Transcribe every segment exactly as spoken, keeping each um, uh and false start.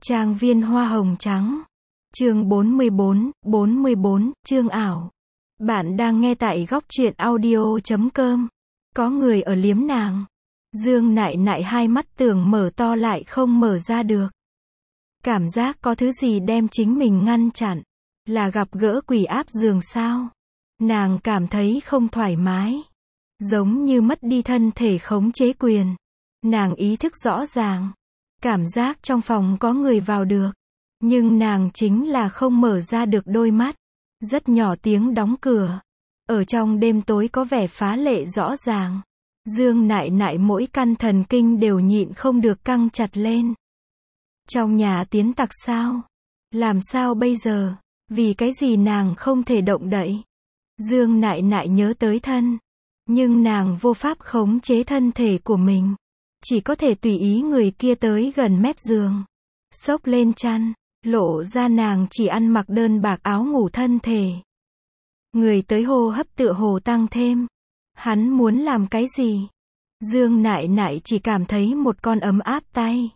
Trang viên hoa hồng trắng. Chương bốn mươi bốn, bốn mươi bốn, chương ảo. Bạn đang nghe tại góc truyện audio chấm com. Có người ở liếm nàng. Dương Nại Nại hai mắt tưởng mở to lại không mở ra được. Cảm giác có thứ gì đem chính mình ngăn chặn. Là gặp gỡ quỷ áp giường sao? Nàng cảm thấy không thoải mái. Giống như mất đi thân thể khống chế quyền. Nàng ý thức rõ ràng. Cảm giác trong phòng có người vào được. Nhưng nàng chính là không mở ra được đôi mắt. Rất nhỏ tiếng đóng cửa. Ở trong đêm tối có vẻ phá lệ rõ ràng. Dương Nại Nại mỗi căn thần kinh đều nhịn không được căng chặt lên. Trong nhà tiến tặc sao? Làm sao bây giờ? Vì cái gì nàng không thể động đậy? Dương Nại Nại nhớ tới thân. Nhưng nàng vô pháp khống chế thân thể của mình. Chỉ có thể tùy ý người kia tới gần mép giường. Xốc lên chăn. Lộ ra nàng chỉ ăn mặc đơn bạc áo ngủ thân thể. Người tới hô hấp tựa hồ tăng thêm. Hắn muốn làm cái gì? Dương Nại Nại chỉ cảm thấy một con ấm áp tay.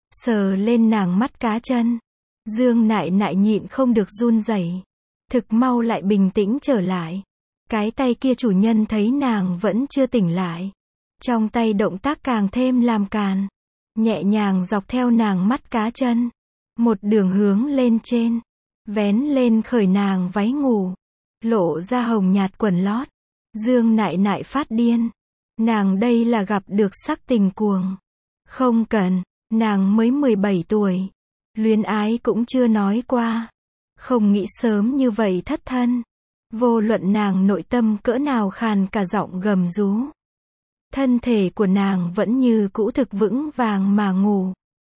Sờ lên nàng mắt cá chân. Dương Nại Nại nhịn không được run rẩy. Thực mau lại bình tĩnh trở lại. Cái tay kia chủ nhân thấy nàng vẫn chưa tỉnh lại. Trong tay động tác càng thêm làm càn. Nhẹ nhàng dọc theo nàng mắt cá chân. Một đường hướng lên trên. Vén lên khởi nàng váy ngủ. Lộ ra hồng nhạt quần lót. Dương Nại Nại phát điên. Nàng đây là gặp được sắc tình cuồng. Không cần, nàng mới mười bảy tuổi. Luyến ái cũng chưa nói qua. Không nghĩ sớm như vậy thất thân. Vô luận nàng nội tâm cỡ nào khàn cả giọng gầm rú. Thân thể của nàng vẫn như cũ thực vững vàng mà ngủ.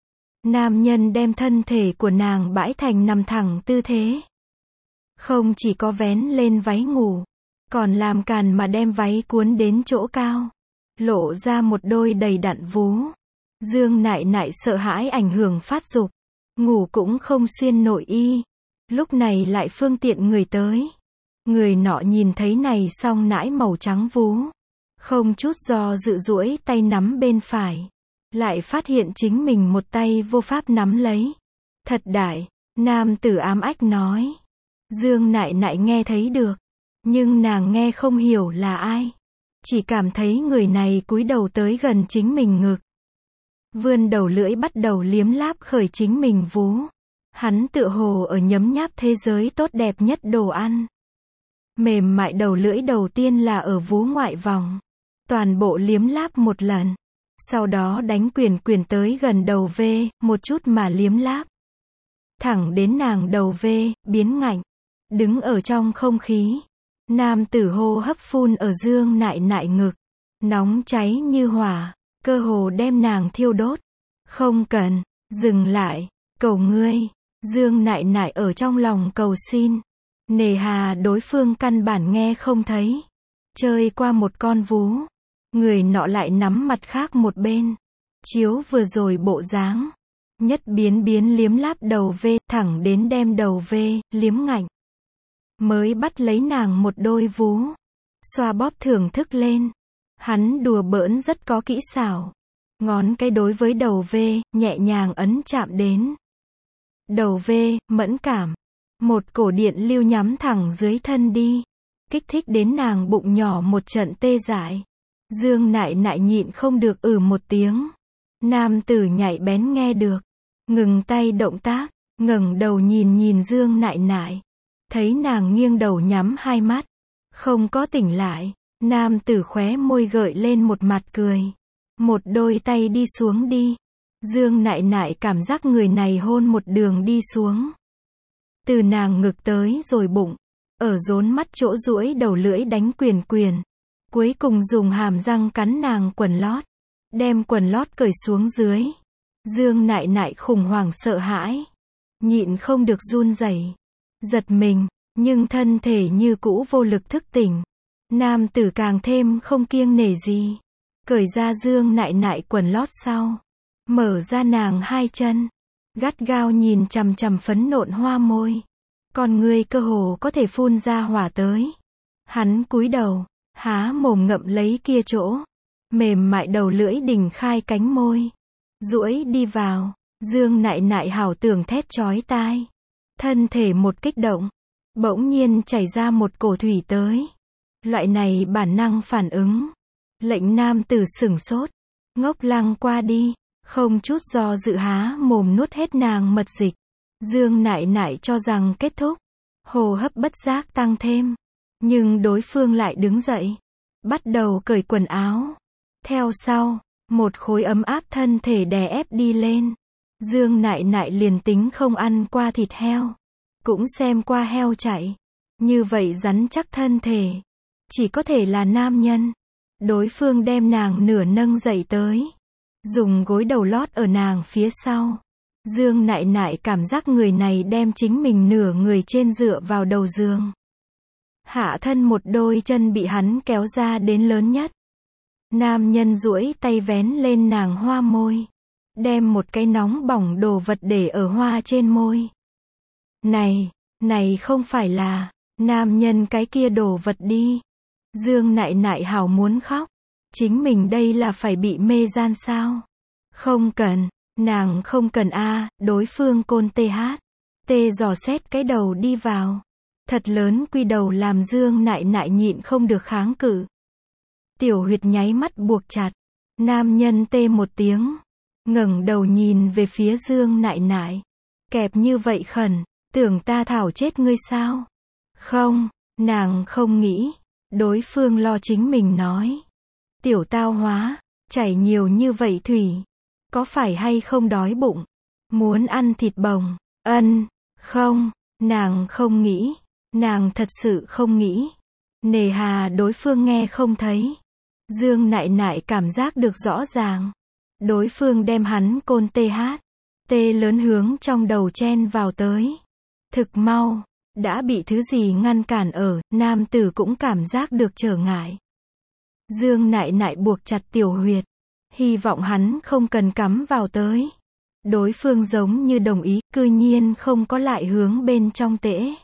Nam nhân đem thân thể của nàng bãi thành nằm thẳng tư thế. Không chỉ có vén lên váy ngủ, còn làm càn mà đem váy cuốn đến chỗ cao. Lộ ra một đôi đầy đặn vú. Dương Nại Nại sợ hãi ảnh hưởng phát dục. Ngủ cũng không xuyên nội y. Lúc này lại phương tiện người tới. Người nọ nhìn thấy này song nãi màu trắng vú. Không chút do dự duỗi tay nắm bên phải. Lại phát hiện chính mình một tay vô pháp nắm lấy. Thật đại, nam tử ám ách nói. Dương Nại Nại nghe thấy được. Nhưng nàng nghe không hiểu là ai. Chỉ cảm thấy người này cúi đầu tới gần chính mình ngực. Vươn đầu lưỡi bắt đầu liếm láp khởi chính mình vú. Hắn tựa hồ ở nhấm nháp thế giới tốt đẹp nhất đồ ăn. Mềm mại đầu lưỡi đầu tiên là ở vú ngoại vòng. Toàn bộ liếm láp một lần. Sau đó đánh quyền quyền tới gần đầu V, một chút mà liếm láp. Thẳng đến nàng đầu V, biến ngạnh. Đứng ở trong không khí. Nam tử hô hấp phun ở Dương Nại Nại ngực. Nóng cháy như hỏa. Cơ hồ đem nàng thiêu đốt. Không cần, dừng lại, cầu ngươi. Dương Nại Nại ở trong lòng cầu xin. Nề hà đối phương căn bản nghe không thấy. Chơi qua một con vú. Người nọ lại nắm mặt khác một bên. Chiếu vừa rồi bộ dáng. Nhất biến biến liếm láp đầu V, thẳng đến đem đầu V, liếm ngạnh. Mới bắt lấy nàng một đôi vú. Xoa bóp thưởng thức lên. Hắn đùa bỡn rất có kỹ xảo. Ngón cái đối với đầu V, nhẹ nhàng ấn chạm đến. Đầu V, mẫn cảm. Một cổ điện lưu nhắm thẳng dưới thân đi. Kích thích đến nàng bụng nhỏ một trận tê dại. Dương Nại Nại nhịn không được ử một tiếng. Nam tử nhạy bén nghe được. Ngừng tay động tác. Ngẩng đầu nhìn nhìn Dương Nại Nại. Thấy nàng nghiêng đầu nhắm hai mắt. Không có tỉnh lại. Nam tử khóe môi gợi lên một mặt cười. Một đôi tay đi xuống đi. Dương Nại Nại cảm giác người này hôn một đường đi xuống. Từ nàng ngực tới rồi bụng. Ở rốn mắt chỗ duỗi đầu lưỡi đánh quyền quyền. Cuối cùng dùng hàm răng cắn nàng quần lót. Đem quần lót cởi xuống dưới. Dương Nại Nại khủng hoảng sợ hãi. Nhịn không được run rẩy. Giật mình. Nhưng thân thể như cũ vô lực thức tỉnh. Nam tử càng thêm không kiêng nể gì. Cởi ra Dương Nại Nại quần lót sau. Mở ra nàng hai chân. Gắt gao nhìn chằm chằm phấn nộn hoa môi. Con người cơ hồ có thể phun ra hỏa tới. Hắn cúi đầu. Há mồm ngậm lấy kia chỗ. Mềm mại đầu lưỡi đỉnh khai cánh môi. Duỗi đi vào. Dương Nại Nại hảo tưởng thét chói tai. Thân thể một kích động. Bỗng nhiên chảy ra một cổ thủy tới. Loại này bản năng phản ứng. Lệnh nam tử sửng sốt. Ngốc lăng qua đi. Không chút do dự há mồm nuốt hết nàng mật dịch. Dương Nại Nại cho rằng kết thúc. Hô hấp bất giác tăng thêm. Nhưng đối phương lại đứng dậy. Bắt đầu cởi quần áo. Theo sau, một khối ấm áp thân thể đè ép đi lên. Dương Nại Nại liền tính không ăn qua thịt heo. Cũng xem qua heo chạy. Như vậy rắn chắc thân thể. Chỉ có thể là nam nhân. Đối phương đem nàng nửa nâng dậy tới. Dùng gối đầu lót ở nàng phía sau. Dương Nại Nại cảm giác người này đem chính mình nửa người trên dựa vào đầu giường. Hạ thân một đôi chân bị hắn kéo ra đến lớn nhất. Nam nhân duỗi tay vén lên nàng hoa môi. Đem một cái nóng bỏng đồ vật để ở hoa trên môi. Này, này không phải là nam nhân cái kia đồ vật đi. Dương Nại Nại hảo muốn khóc. Chính mình đây là phải bị mê gian sao? Không cần, nàng không cần a, đối phương côn tê hát. Tê dò xét cái đầu đi vào. Thật lớn quy đầu làm Dương Nại Nại nhịn không được kháng cự. Tiểu huyệt nháy mắt buộc chặt. Nam nhân tê một tiếng. Ngẩng đầu nhìn về phía Dương Nại Nại. Kẹp như vậy khẩn, tưởng ta thảo chết ngươi sao? Không, nàng không nghĩ. Đối phương lo chính mình nói. Tiểu tao hóa, chảy nhiều như vậy thủy. Có phải hay không đói bụng? Muốn ăn thịt bồng? Ân, không, nàng không nghĩ. Nàng thật sự không nghĩ. Nề hà đối phương nghe không thấy. Dương Nại Nại cảm giác được rõ ràng. Đối phương đem hắn côn tê hát. Tê lớn hướng trong đầu chen vào tới. Thực mau, đã bị thứ gì ngăn cản ở, nam tử cũng cảm giác được trở ngại. Dương Nại Nại buộc chặt tiểu huyệt. Hy vọng hắn không cần cắm vào tới. Đối phương giống như đồng ý, cư nhiên không có lại hướng bên trong tễ.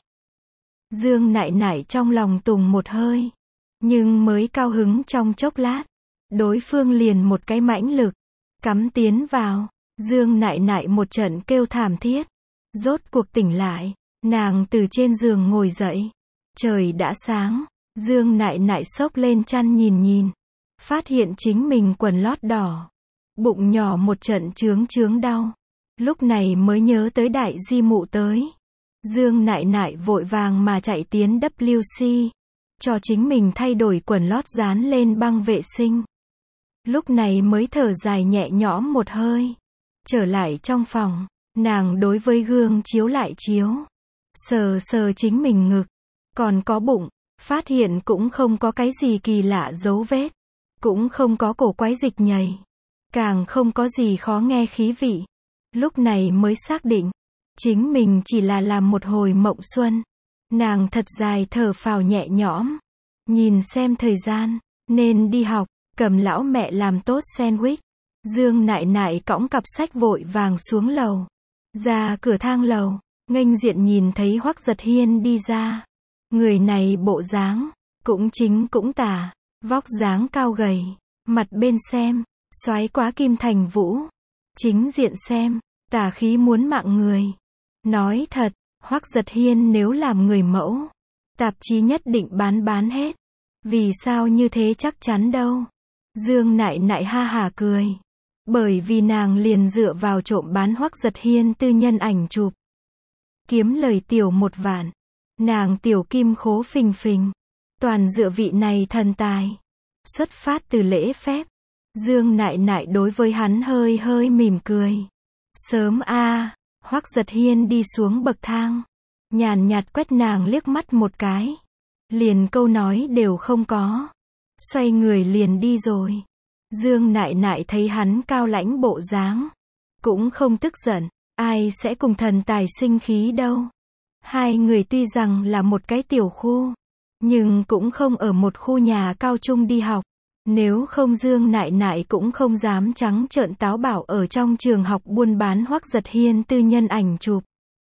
Dương Nại Nại trong lòng tùng một hơi. Nhưng mới cao hứng trong chốc lát. Đối phương liền một cái mãnh lực. Cắm tiến vào. Dương Nại Nại một trận kêu thảm thiết. Rốt cuộc tỉnh lại. Nàng từ trên giường ngồi dậy. Trời đã sáng. Dương Nại Nại xốc lên chăn nhìn nhìn. Phát hiện chính mình quần lót đỏ. Bụng nhỏ một trận chướng chướng đau. Lúc này mới nhớ tới đại di mụ tới. Dương Nại Nại vội vàng mà chạy tiến W C. Cho chính mình thay đổi quần lót dán lên băng vệ sinh. Lúc này mới thở dài nhẹ nhõm một hơi. Trở lại trong phòng. Nàng đối với gương chiếu lại chiếu. Sờ sờ chính mình ngực. Còn có bụng. Phát hiện cũng không có cái gì kỳ lạ dấu vết. Cũng không có cổ quái dịch nhầy. Càng không có gì khó nghe khí vị. Lúc này mới xác định. Chính mình chỉ là làm một hồi mộng xuân. Nàng thật dài thở phào nhẹ nhõm. Nhìn xem thời gian. Nên đi học. Cầm lão mẹ làm tốt sandwich. Dương Nại Nại cõng cặp sách vội vàng xuống lầu. Ra cửa thang lầu. Nghênh diện nhìn thấy Hoắc Giật Hiên đi ra. Người này bộ dáng. Cũng chính cũng tà. Vóc dáng cao gầy. Mặt bên xem. Soái quá Kim Thành Vũ. Chính diện xem. Tà khí muốn mạng người. Nói thật. Hoắc Giật Hiên nếu làm người mẫu. Tạp chí nhất định bán bán hết. Vì sao như thế chắc chắn đâu. Dương Nại Nại ha hà cười. Bởi vì nàng liền dựa vào trộm bán Hoắc Giật Hiên tư nhân ảnh chụp. Kiếm lời tiểu một vạn. Nàng tiểu kim khố phình phình. Toàn dựa vị này thần tài. Xuất phát từ lễ phép. Dương Nại Nại đối với hắn hơi hơi mỉm cười. Sớm a à, Hoắc Giật Hiên đi xuống bậc thang. Nhàn nhạt quét nàng liếc mắt một cái. Liền câu nói đều không có. Xoay người liền đi rồi. Dương Nại Nại thấy hắn cao lãnh bộ dáng. Cũng không tức giận. Ai sẽ cùng thần tài sinh khí đâu. Hai người tuy rằng là một cái tiểu khu. Nhưng cũng không ở một khu nhà cao trung đi học. Nếu không Dương Nại Nại cũng không dám trắng trợn táo bảo ở trong trường học buôn bán Hoắc Giật Hiên tư nhân ảnh chụp.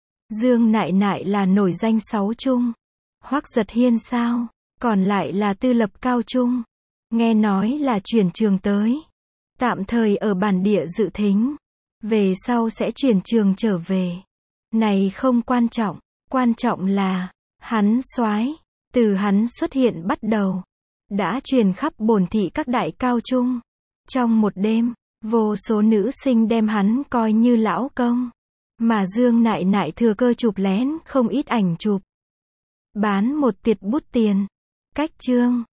Dương Nại Nại là nổi danh sáu trung. Hoắc Giật Hiên sao? Còn lại là tư lập cao trung. Nghe nói là chuyển trường tới. Tạm thời ở bản địa dự thính. Về sau sẽ chuyển trường trở về. Này không quan trọng, quan trọng là, hắn soái, từ hắn xuất hiện bắt đầu, đã truyền khắp bổn thị các đại cao trung. Trong một đêm, vô số nữ sinh đem hắn coi như lão công. Mà Dương Nại Nại thừa cơ chụp lén không ít ảnh chụp. Bán một tiệt bút tiền. Cách chương